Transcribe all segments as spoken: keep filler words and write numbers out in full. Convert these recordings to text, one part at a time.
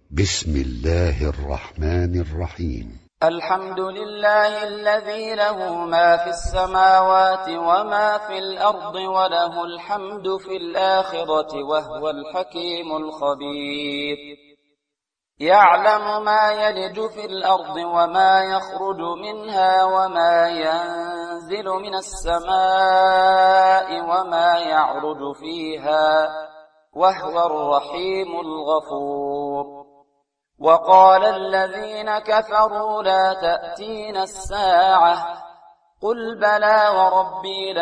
بسم الله الرحمن الرحيم. الحمد لله الذي له ما في السماوات وما في الأرض وله الحمد في الآخرة وهو الحكيم الخبير. يعلم ما يلج في الأرض وما يخرج منها وما ينزل من السماء وما يعرج فيها وهو الرحيم الغفور. وقال الذين كفروا لا تأتينا الساعة قل بلى وربي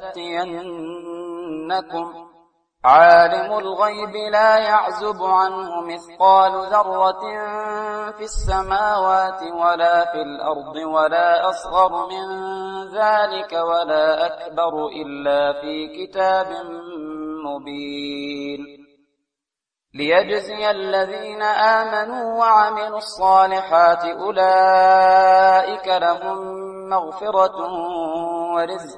لتأتينكم عالم الغيب لا يعزب عنه مثقال ذرة في السماوات ولا في الأرض ولا أصغر من ذلك ولا أكبر إلا في كتاب مبين. ليجزي الذين آمنوا وعملوا الصالحات أولئك لهم مغفرة ورزق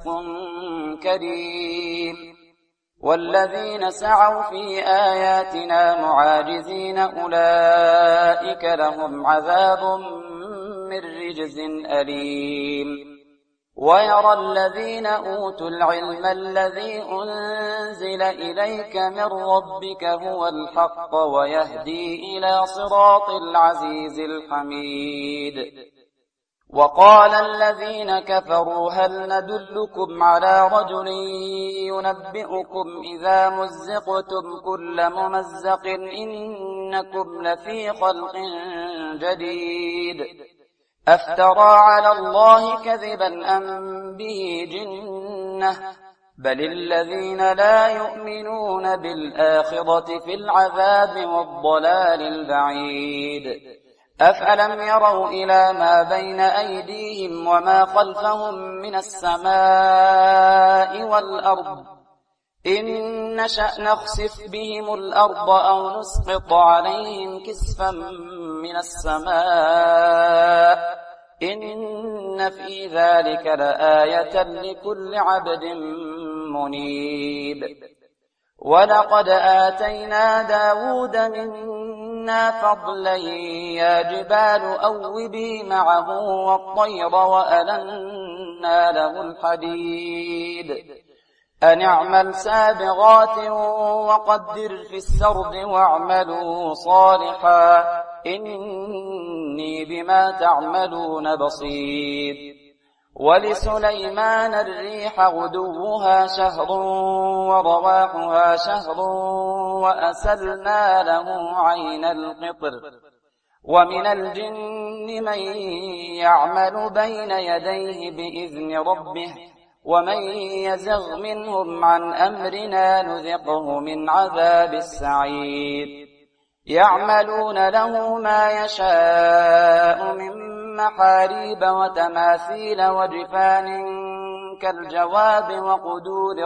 كريم. والذين سعوا في آياتنا معاجزين أولئك لهم عذاب من رجز أليم. ويرى الذين أوتوا العلم الذي أنزل إليك من ربك هو الحق ويهدي إلى صراط العزيز الحميد. وقال الذين كفروا هل ندلكم على رجل ينبئكم إذا مزقتم كل ممزق إنكم لفي خلق جديد أفترى على الله كذبا أم به جنة بل الذين لا يؤمنون بالآخرة في العذاب والضلال البعيد. أفألم يروا إلى ما بين أيديهم وما خلفهم من السماء والأرض إن نشأ نخسف بهم الأرض أو نسقط عليهم كسفا من السماء إن في ذلك لآية لكل عبد منيب. ولقد آتينا داود منا فضلا يا جبال أوبي معه والطير وألنا له الحديد أن اعمل سابغات وقدر في السرد واعملوا صالحا إني بما تعملون بصير. ولسليمان الريح غدوها شهر ورواحها شهر وأسلنا له عين القطر. ومن الجن من يعمل بين يديه بإذن ربه ومن يزغ منهم عن أمرنا نذقه من عذاب السعير. يعملون له ما يشاء من محاريب وتماثيل وجفان كالجواب وقدور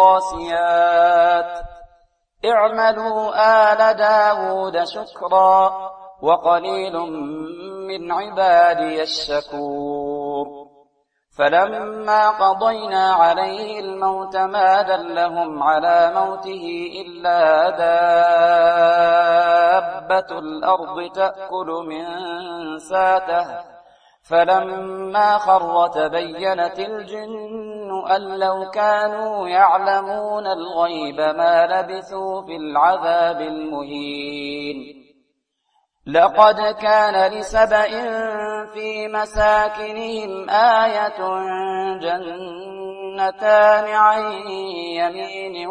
الراسيات اعملوا آل داود شكرا وقليل من عبادي الشكور. فلما قضينا عليه الموت ما دلهم على موته إلا دابة الأرض تأكل من ساته فلما خر تبينت الجن أن لو كانوا يعلمون الغيب ما لبثوا في العذاب المهين. لقد كان لسبإ في مساكنهم آية جنتان عن يمين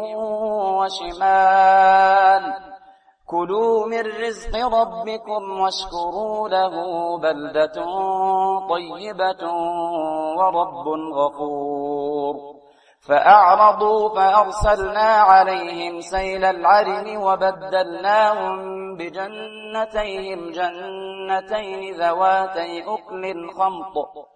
وشمال كلوا من رزق ربكم واشكروا له بلدة طيبة ورب غفور. فأعرضوا فأرسلنا عليهم سيل العرم وبدلناهم بجنتيهم جنتين ذواتي أكل خمط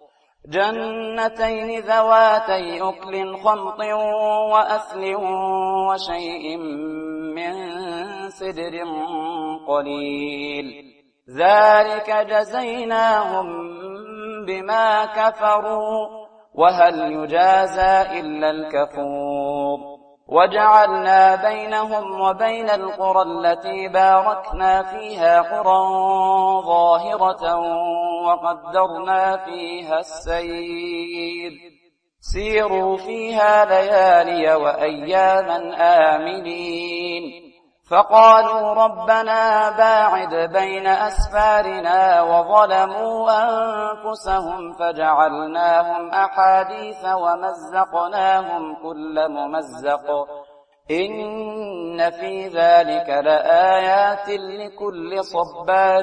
جنتين ذواتي أكل خمط وأثل وشيء من سدر قليل ذلك جزيناهم بما كفروا وهل يجازى إلا الكفور. وجعلنا بينهم وبين القرى التي باركنا فيها قرى ظاهرة وقدرنا فيها السير سيروا فيها ليالي وأياما آمنين فقالوا ربنا باعد بين أسفارنا وظلموا أنفسهم فجعلناهم أحاديث ومزقناهم كل ممزق إن في ذلك لآيات لكل صبار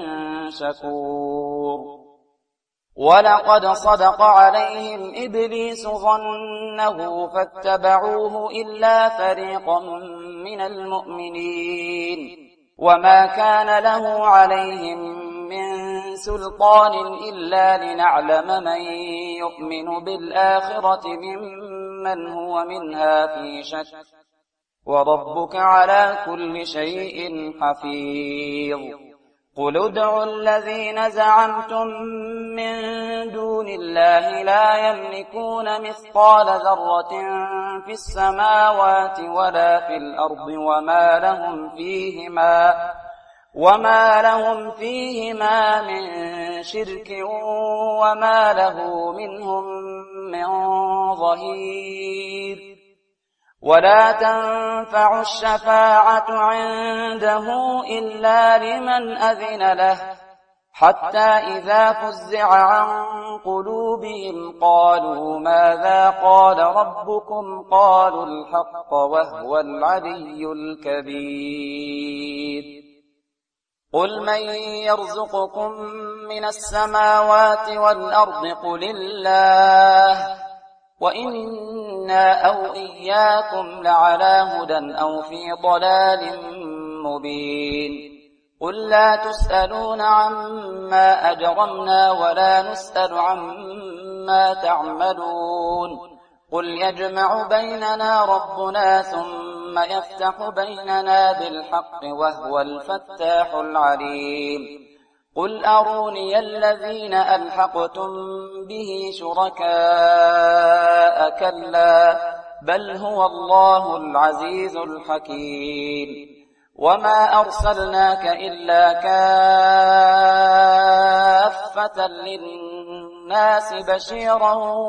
شكور ولقد صدق عليهم إبليس ظنه فاتبعوه إلا فريقا من المؤمنين وما كان له عليهم من سلطان إلا لنعلم من يؤمن بالآخرة ممن هو منها في شك وربك على كل شيء حفيظ قل ادعوا الذين زعمتم من دون الله لا يملكون مثقال ذرة في السماوات ولا في الأرض وما لهم فيهما وما لهم فيهما من شرك وما له منهم من ظهير ولا تنفع الشفاعة عنده إلا لمن أذن له حتى إذا فزع عن قلوبهم قالوا ماذا قال ربكم قالوا الحق وهو العلي الكبير قل من يرزقكم من السماوات والأرض قل الله وإنا أو إياكم لعلى هدى أو في ضلال مبين قل لا تسألون عما أجرمنا ولا نسأل عما تعملون قل يجمع بيننا ربنا ثم يفتح بيننا بالحق وهو الفتاح العليم قل أروني الذين ألحقتم به شركاء كلا بل هو الله العزيز الحكيم وما أرسلناك إلا كافة للناس بشيرا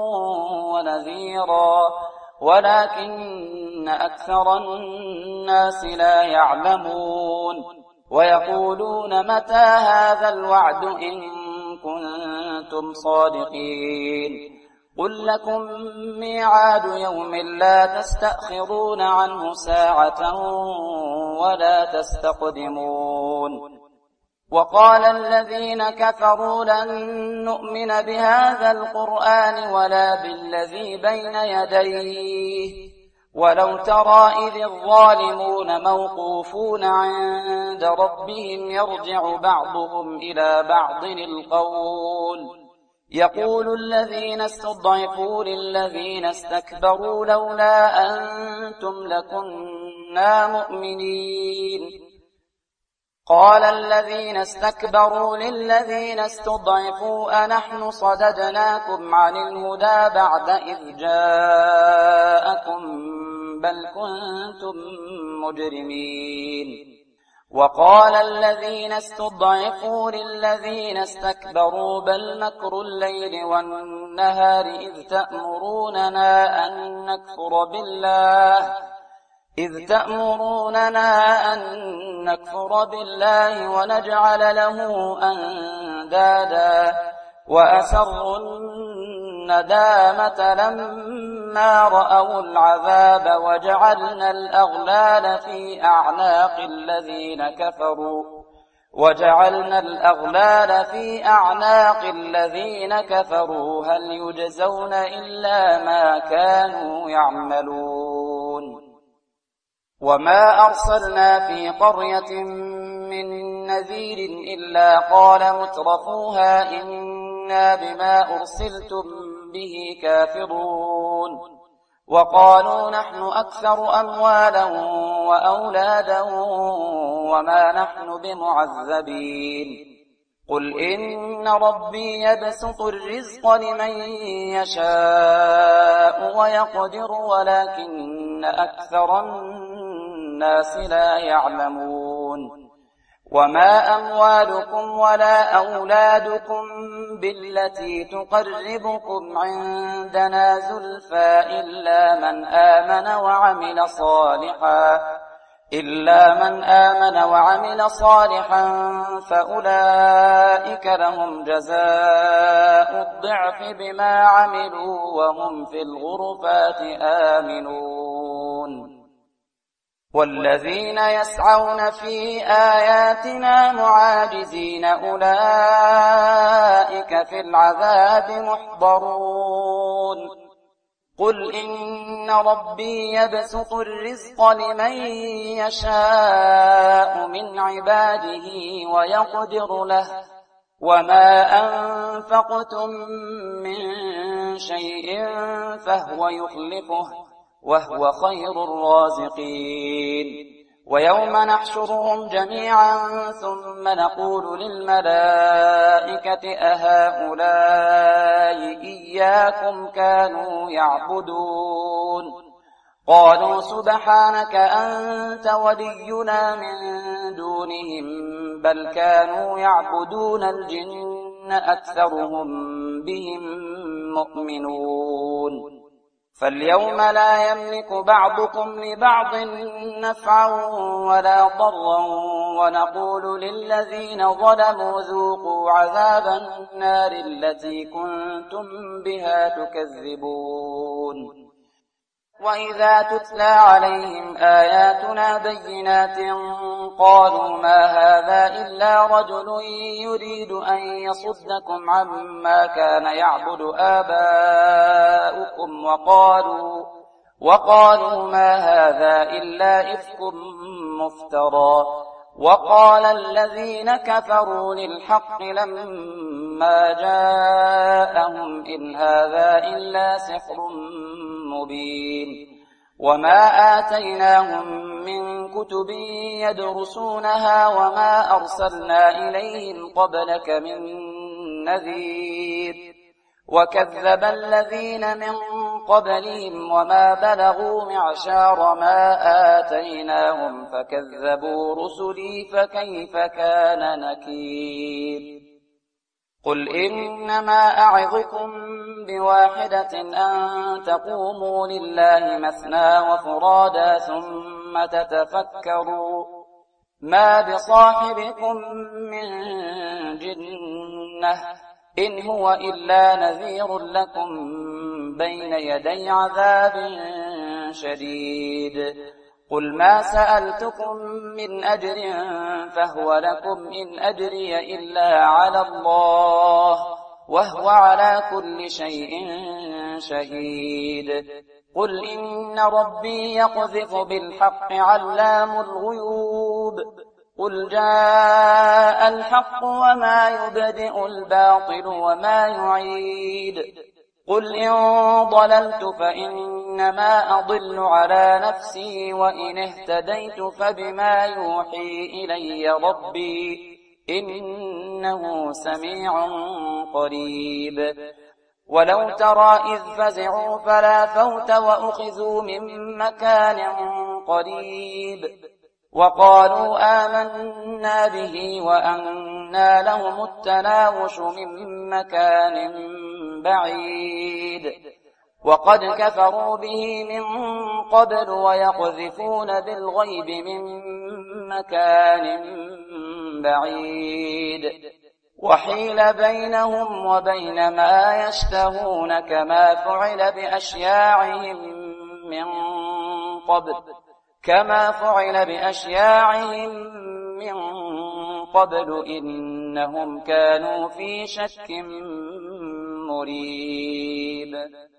ونذيرا ولكن أكثر الناس لا يعلمون ويقولون متى هذا الوعد إن كنتم صادقين قل لكم ميعاد يوم لا تستأخرون عنه ساعة ولا تستقدمون وقال الذين كفروا لن نؤمن بهذا القرآن ولا بالذي بين يديه ولو ترى إذ الظالمون موقوفون عند ربهم يرجع بعضهم إلى بعض القول يقول الذين استضعفوا للذين استكبروا لولا أنتم لكنا مؤمنين قال الذين استكبروا للذين استضعفوا أنحن صددناكم عن الهدى بعد إذ جاءكم بل كنتم مجرمين وقال الذين استضعفوا للذين استكبروا بل مكر الليل والنهار إذ تأمروننا أن نكفر بالله إذ تأمروننا أن نكفر بالله ونجعل له أندادا وأسروا الندامة لما رأوا العذاب وجعلنا الأغلال في أعناق الذين كفروا وجعلنا الأغلال في أعناق الذين كفروا هل يجزون إلا ما كانوا يعملون وما أرسلنا في قرية من نذير إلا قال مترفوها إنا بما أرسلتم به كافرون وقالوا نحن أكثر أموالا وأولادا وما نحن بمعذبين قل إن ربي يبسط الرزق لمن يشاء ويقدر ولكن أكثر الناس لا يعلمون وما أموالكم ولا أولادكم بالتي تقربكم عندنا زلفى إلا من آمن وعمل صالحا إلا من آمن وعمل صالحا فأولئك لهم جزاء الضعف بما عملوا وهم في الغرفات آمنون والذين يسعون في آياتنا معاجزين أولئك في العذاب محضرون قل إن ربي يبسط الرزق لمن يشاء من عباده ويقدر له وما أنفقتم من شيء فهو يخلفه وهو خير الرازقين ويوم نحشرهم جميعا ثم نقول للملائكة أهؤلاء إياكم كانوا يعبدون قالوا سبحانك أنت ولينا من دونهم بل كانوا يعبدون الجن أكثرهم بهم مؤمنون فاليوم لا يملك بعضكم لبعض نفعا ولا ضرا ونقول للذين ظلموا ذوقوا عذاب النار التي كنتم بها تكذبون وإذا تتلى عليهم آياتنا بينات قالوا ما هذا إلا رجل يريد أن يصدكم عما كان يعبد آباؤكم وقالوا, وقالوا ما هذا إلا إفك مفترى وقال الذين كفروا للحق لما جاءهم إن هذا إلا سحر مبين وما آتيناهم من كتب يدرسونها وما أرسلنا إليهم قبلك من نذير وكذب الذين من قبلهم وما بلغوا معشار ما آتيناهم فكذبوا رسلي فكيف كان نكير قل إنما أعظكم بواحدة أن تقوموا لله مثنى وفرادا ثم تتفكروا ما بصاحبكم من جنة إن هو إلا نذير لكم بين يدي عذاب شديد قل ما سألتكم من أجر فهو لكم إن أجري إلا على الله وهو على كل شيء شهيد قل إن ربي يقذف بالحق علام الغيوب قل جاء الحق وما يبدئ الباطل وما يعيد قل إن ضللت فإنما أضل على نفسي وإن اهتديت فبما يوحي إلي ربي إنه سميع قريب ولو ترى إذ فزعوا فلا فوت وأخذوا من مكان قريب وقالوا آمنا به وأنى لهم التناوش من مكان بعيد وقد كفروا به من قبل ويقذفون بالغيب من مكان بعيد وحيل بينهم وبين ما يشتهون كما فعل بأشياعهم من قبل كما فعل بأشياعهم من قبل إنهم كانوا في شك مريب